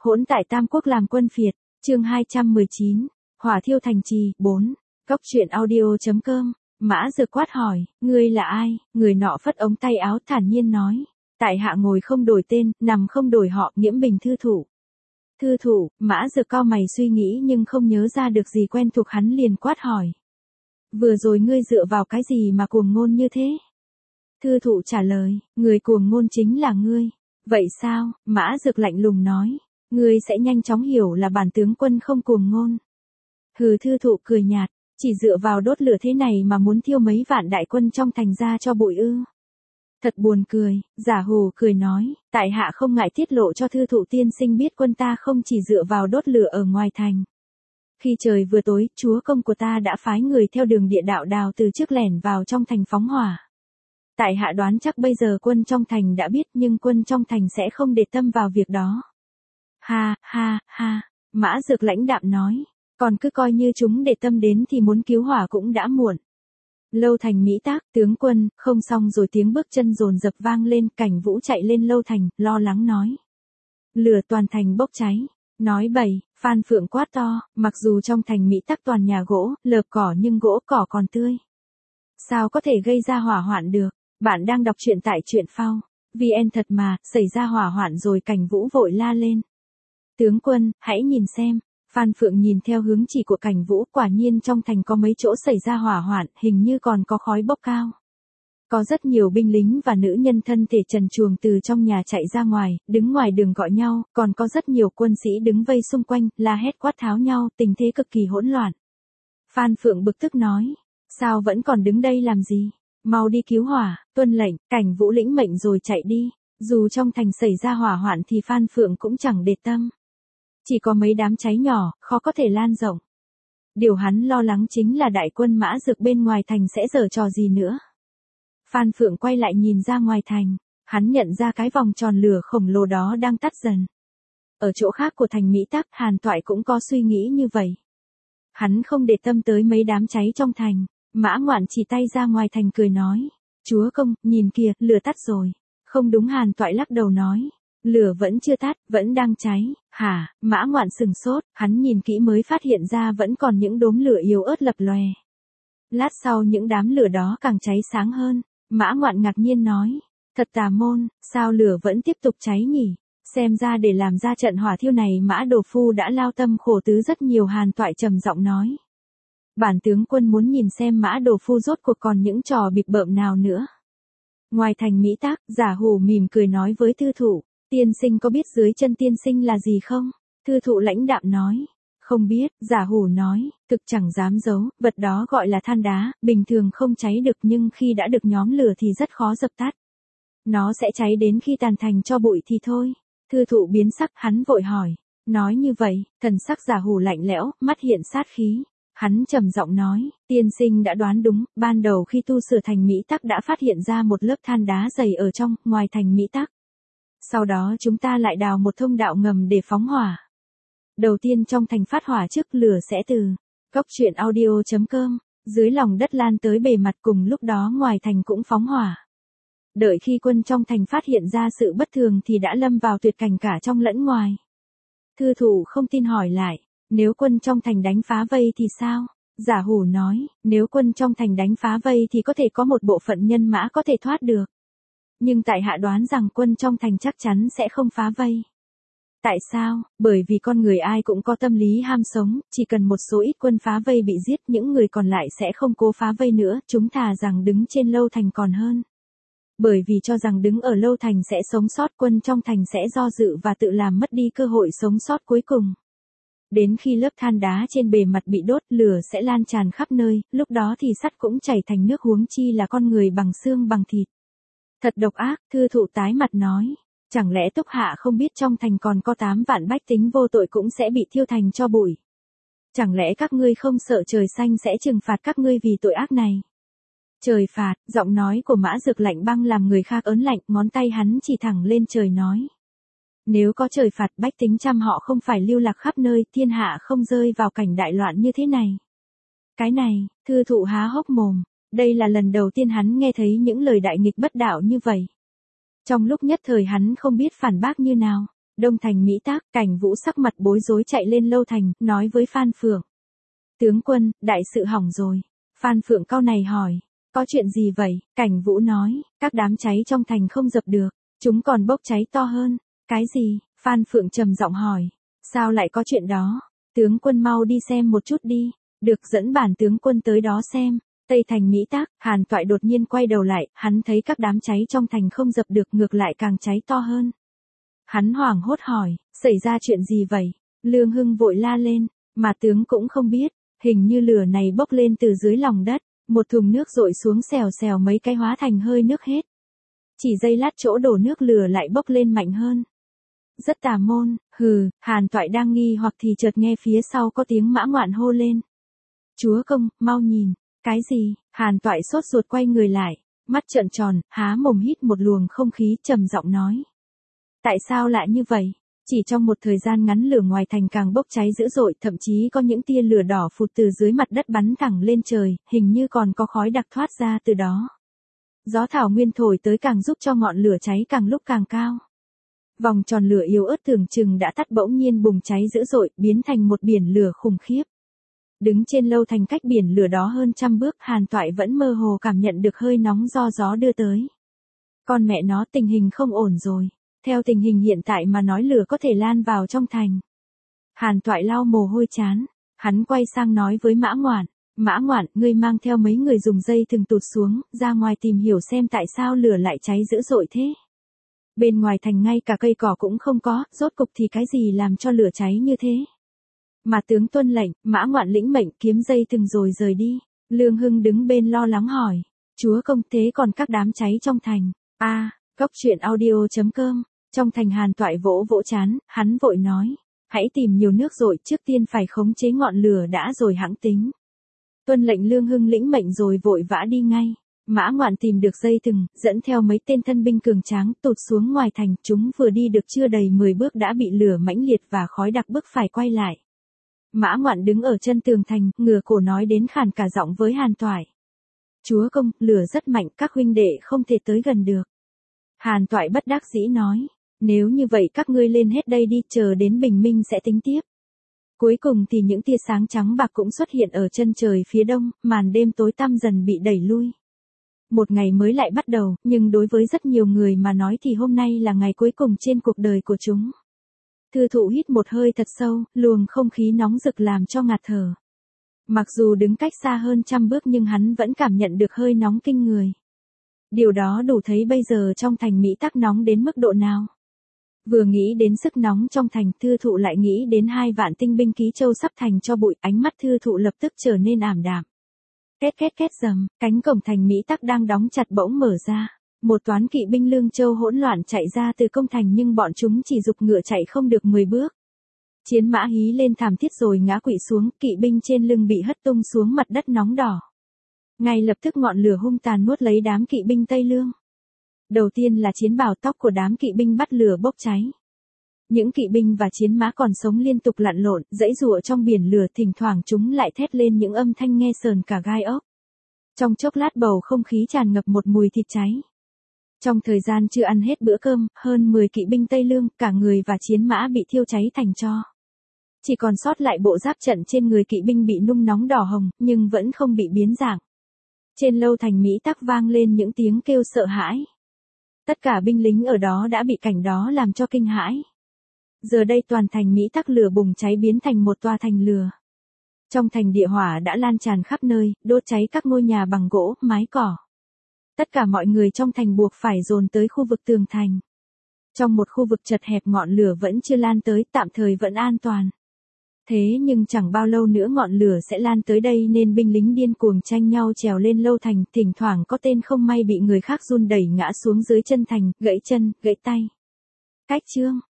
Hỗn tại Tam Quốc làm quân phiệt, chương 219, hỏa thiêu thành trì, 4, Cốc truyện audio.com, Mã Dược quát hỏi, ngươi là ai? Người nọ phất ống tay áo thản nhiên nói, tại hạ ngồi không đổi tên, nằm không đổi họ, Nghiễm Bình thư thủ. Thư thủ, Mã Dược cau mày suy nghĩ nhưng không nhớ ra được gì quen thuộc, hắn liền quát hỏi. Vừa rồi ngươi dựa vào cái gì mà cuồng ngôn như thế? Thư thụ trả lời, người cuồng ngôn chính là ngươi. Vậy sao? Mã Dược lạnh lùng nói, ngươi sẽ nhanh chóng hiểu là bản tướng quân không cuồng ngôn. Hừ, thư thụ cười nhạt, chỉ dựa vào đốt lửa thế này mà muốn thiêu mấy vạn đại quân trong thành ra cho bụi ư? Thật buồn cười, giả hù cười nói, tại hạ không ngại tiết lộ cho thư thụ tiên sinh biết quân ta không chỉ dựa vào đốt lửa ở ngoài thành. Khi trời vừa tối, chúa công của ta đã phái người theo đường địa đạo đào từ trước lẻn vào trong thành phóng hỏa. Tại hạ đoán chắc bây giờ quân trong thành đã biết, nhưng quân trong thành sẽ không để tâm vào việc đó. Ha, ha, ha, Mã Dược lãnh đạm nói, còn cứ coi như chúng để tâm đến thì muốn cứu hỏa cũng đã muộn. Lâu thành Mỹ Tác, tướng quân, không xong rồi, tiếng bước chân dồn dập vang lên, Cảnh Vũ chạy lên lâu thành, lo lắng nói. Lửa toàn thành bốc cháy. Nói bậy, Phan Phượng quát to, mặc dù trong thành Mỹ Tắc toàn nhà gỗ, lợp cỏ nhưng gỗ cỏ còn tươi. Sao có thể gây ra hỏa hoạn được? Bạn đang đọc truyện tại truyện phao. VN thật mà, xảy ra hỏa hoạn rồi, Cảnh Vũ vội la lên. Tướng quân, hãy nhìn xem. Phan Phượng nhìn theo hướng chỉ của Cảnh Vũ, quả nhiên trong thành có mấy chỗ xảy ra hỏa hoạn, hình như còn có khói bốc cao. Có rất nhiều binh lính và nữ nhân thân thể trần truồng từ trong nhà chạy ra ngoài, đứng ngoài đường gọi nhau, còn có rất nhiều quân sĩ đứng vây xung quanh, la hét quát tháo nhau, tình thế cực kỳ hỗn loạn. Phan Phượng bực tức nói, sao vẫn còn đứng đây làm gì? Mau đi cứu hỏa, tuân lệnh. Cảnh Vũ lĩnh mệnh rồi chạy đi. Dù trong thành xảy ra hỏa hoạn thì Phan Phượng cũng chẳng để tâm. Chỉ có mấy đám cháy nhỏ, khó có thể lan rộng. Điều hắn lo lắng chính là đại quân Mã Dược bên ngoài thành sẽ giở trò gì nữa. Phan Phượng quay lại nhìn ra ngoài thành, hắn nhận ra cái vòng tròn lửa khổng lồ đó đang tắt dần. Ở chỗ khác của thành Mỹ Tắc, Hàn Toại cũng có suy nghĩ như vậy. Hắn không để tâm tới mấy đám cháy trong thành. Mã Ngoạn chỉ tay ra ngoài thành cười nói, chúa công, nhìn kìa, lửa tắt rồi. Không đúng, Hàn Toại lắc đầu nói, lửa vẫn chưa tắt, vẫn đang cháy. Hả? Mã Ngoạn sừng sốt, hắn nhìn kỹ mới phát hiện ra vẫn còn những đốm lửa yếu ớt lập lòe. Lát sau những đám lửa đó càng cháy sáng hơn. Mã Ngoạn ngạc nhiên nói, thật tà môn, sao lửa vẫn tiếp tục cháy nhỉ? Xem ra để làm ra trận hỏa thiêu này Mã Đồ Phu đã lao tâm khổ tứ rất nhiều. Hàn Toại trầm giọng nói, bản tướng quân muốn nhìn xem Mã Đồ Phu rốt cuộc còn những trò bịp bợm nào nữa. Ngoài thành Mỹ Tắc, giả hủ mỉm cười nói với thư thụ, tiên sinh có biết dưới chân tiên sinh là gì không? Thư thụ lãnh đạm nói, không biết. Giả hủ nói, thực chẳng dám giấu, vật đó gọi là than đá, bình thường không cháy được nhưng khi đã được nhóm lửa thì rất khó dập tắt. Nó sẽ cháy đến khi tàn thành cho bụi thì thôi. Thư thụ biến sắc, hắn vội hỏi. Nói như vậy, thần sắc giả hủ lạnh lẽo, mắt hiện sát khí. Hắn trầm giọng nói, tiên sinh đã đoán đúng, ban đầu khi tu sửa thành Mỹ Tắc đã phát hiện ra một lớp than đá dày ở trong, ngoài thành Mỹ Tắc. Sau đó chúng ta lại đào một thông đạo ngầm để phóng hỏa. Đầu tiên trong thành phát hỏa trước, lửa sẽ từ Cốc truyện audio.com, dưới lòng đất lan tới bề mặt, cùng lúc đó ngoài thành cũng phóng hỏa. Đợi khi quân trong thành phát hiện ra sự bất thường thì đã lâm vào tuyệt cảnh cả trong lẫn ngoài. Thư thụ không tin hỏi lại, nếu quân trong thành đánh phá vây thì sao? Giả hủ nói, nếu quân trong thành đánh phá vây thì có thể có một bộ phận nhân mã có thể thoát được. Nhưng tại hạ đoán rằng quân trong thành chắc chắn sẽ không phá vây. Tại sao? Bởi vì con người ai cũng có tâm lý ham sống, chỉ cần một số ít quân phá vây bị giết, những người còn lại sẽ không cố phá vây nữa, chúng thà rằng đứng trên lâu thành còn hơn. Bởi vì cho rằng đứng ở lâu thành sẽ sống sót, quân trong thành sẽ do dự và tự làm mất đi cơ hội sống sót cuối cùng. Đến khi lớp than đá trên bề mặt bị đốt, lửa sẽ lan tràn khắp nơi, lúc đó thì sắt cũng chảy thành nước, huống chi là con người bằng xương bằng thịt. Thật độc ác. Thư thụ tái mặt nói, chẳng lẽ Túc Hạ không biết trong thành còn có 8 vạn bách tính vô tội cũng sẽ bị thiêu thành cho bụi? Chẳng lẽ các ngươi không sợ trời xanh sẽ trừng phạt các ngươi vì tội ác này? Trời phạt, giọng nói của Mã Dược lạnh băng làm người khác ớn lạnh, ngón tay hắn chỉ thẳng lên trời nói. Nếu có trời phạt, bách tính trăm họ không phải lưu lạc khắp nơi, thiên hạ không rơi vào cảnh đại loạn như thế này. Cái này, thư thụ há hốc mồm, đây là lần đầu tiên hắn nghe thấy những lời đại nghịch bất đạo như vậy. Trong lúc nhất thời hắn không biết phản bác như nào. Đông Thành Mỹ Tác, Cảnh Vũ sắc mặt bối rối chạy lên lâu thành, nói với Phan Phượng. Tướng quân, đại sự hỏng rồi. Phan Phượng cau này hỏi. Có chuyện gì vậy? Cảnh Vũ nói, các đám cháy trong thành không dập được. Chúng còn bốc cháy to hơn. Cái gì? Phan Phượng trầm giọng hỏi. Sao lại có chuyện đó? Tướng quân mau đi xem một chút đi. Được, dẫn bản tướng quân tới đó xem. Tây Thành Mỹ Tác, Hàn Toại đột nhiên quay đầu lại, hắn thấy các đám cháy trong thành không dập được, ngược lại càng cháy to hơn. Hắn hoảng hốt hỏi, xảy ra chuyện gì vậy? Lương Hưng vội la lên, mà tướng cũng không biết, hình như lửa này bốc lên từ dưới lòng đất, một thùng nước dội xuống xèo xèo mấy cái hóa thành hơi nước hết. Chỉ giây lát chỗ đổ nước lửa lại bốc lên mạnh hơn. Rất tà môn, hừ, Hàn Toại đang nghi hoặc thì chợt nghe phía sau có tiếng Mã Ngoạn hô lên. Chúa công, mau nhìn. Cái gì? Hàn Toại sốt ruột quay người lại, mắt trợn tròn, há mồm hít một luồng không khí, trầm giọng nói. Tại sao lại như vậy? Chỉ trong một thời gian ngắn lửa ngoài thành càng bốc cháy dữ dội, thậm chí có những tia lửa đỏ phụt từ dưới mặt đất bắn thẳng lên trời, hình như còn có khói đặc thoát ra từ đó. Gió thảo nguyên thổi tới càng giúp cho ngọn lửa cháy càng lúc càng cao. Vòng tròn lửa yếu ớt tưởng chừng đã tắt bỗng nhiên bùng cháy dữ dội, biến thành một biển lửa khủng khiếp. Đứng trên lâu thành cách biển lửa đó hơn 100 bước, Hàn Toại vẫn mơ hồ cảm nhận được hơi nóng do gió đưa tới. Con mẹ nó, tình hình không ổn rồi. Theo tình hình hiện tại mà nói lửa có thể lan vào trong thành. Hàn Toại lau mồ hôi chán. Hắn quay sang nói với Mã Ngoạn. Mã Ngoạn, ngươi mang theo mấy người dùng dây thừng tụt xuống, ra ngoài tìm hiểu xem tại sao lửa lại cháy dữ dội thế. Bên ngoài thành ngay cả cây cỏ cũng không có, rốt cục thì cái gì làm cho lửa cháy như thế. Mà tướng tuân lệnh, Mã Ngoạn lĩnh mệnh kiếm dây thừng rồi rời đi. Lương Hưng đứng bên lo lắng hỏi. Chúa công, thế còn các đám cháy trong thành? Cóc truyện audio.com. Trong thành Hàn Toại vỗ vỗ chán, hắn vội nói. Hãy tìm nhiều nước rồi, trước tiên phải khống chế ngọn lửa đã rồi hẵng tính. Tuân lệnh Lương Hưng lĩnh mệnh rồi vội vã đi ngay. Mã Ngoạn tìm được dây thừng, dẫn theo mấy tên thân binh cường tráng, tụt xuống ngoài thành. Chúng vừa đi được chưa đầy 10 bước đã bị lửa mãnh liệt và khói đặc bức phải quay lại. Mã Ngoạn đứng ở chân tường thành, ngửa cổ nói đến khàn cả giọng với Hàn Toại. Chúa công, lửa rất mạnh, các huynh đệ không thể tới gần được. Hàn Toại bất đắc dĩ nói. Nếu như vậy các ngươi lên hết đây đi, chờ đến bình minh sẽ tính tiếp. Cuối cùng thì những tia sáng trắng bạc cũng xuất hiện ở chân trời phía đông, màn đêm tối tăm dần bị đẩy lui. Một ngày mới lại bắt đầu, nhưng đối với rất nhiều người mà nói thì hôm nay là ngày cuối cùng trên cuộc đời của chúng. Thư thụ hít một hơi thật sâu, luồng không khí nóng rực làm cho ngạt thở. Mặc dù đứng cách xa hơn 100 bước nhưng hắn vẫn cảm nhận được hơi nóng kinh người. Điều đó đủ thấy bây giờ trong thành Mỹ Tác nóng đến mức độ nào. Vừa nghĩ đến sức nóng trong thành, Thư thụ lại nghĩ đến 2 vạn tinh binh Ký Châu sắp thành cho bụi, ánh mắt Thư thụ lập tức trở nên ảm đạm. Két két két rầm, cánh cổng thành Mỹ Tác đang đóng chặt bỗng mở ra. Một toán kỵ binh Lương Châu hỗn loạn chạy ra từ công thành nhưng bọn chúng chỉ giục ngựa chạy không được 10 bước. Chiến mã hí lên thảm thiết rồi ngã quỵ xuống, kỵ binh trên lưng bị hất tung xuống mặt đất nóng đỏ. Ngay lập tức ngọn lửa hung tàn nuốt lấy đám kỵ binh Tây Lương. Đầu tiên là chiến bào, tóc của đám kỵ binh bắt lửa bốc cháy. Những kỵ binh và chiến mã còn sống liên tục lặn lộn, giãy giụa trong biển lửa, thỉnh thoảng chúng lại thét lên những âm thanh nghe sờn cả gai ốc. Trong chốc lát bầu không khí tràn ngập một mùi thịt cháy. Trong thời gian chưa ăn hết bữa cơm, hơn 10 kỵ binh Tây Lương, cả người và chiến mã bị thiêu cháy thành tro. Chỉ còn sót lại bộ giáp trận trên người kỵ binh bị nung nóng đỏ hồng, nhưng vẫn không bị biến dạng. Trên lâu thành Mỹ Tác vang lên những tiếng kêu sợ hãi. Tất cả binh lính ở đó đã bị cảnh đó làm cho kinh hãi. Giờ đây toàn thành Mỹ Tác lửa bùng cháy biến thành một tòa thành lửa. Trong thành địa hỏa đã lan tràn khắp nơi, đốt cháy các ngôi nhà bằng gỗ, mái cỏ. Tất cả mọi người trong thành buộc phải dồn tới khu vực tường thành. Trong một khu vực chật hẹp ngọn lửa vẫn chưa lan tới, tạm thời vẫn an toàn. Thế nhưng chẳng bao lâu nữa ngọn lửa sẽ lan tới đây nên binh lính điên cuồng tranh nhau trèo lên lâu thành, thỉnh thoảng có tên không may bị người khác run đẩy ngã xuống dưới chân thành, gãy chân, gãy tay. Cách chương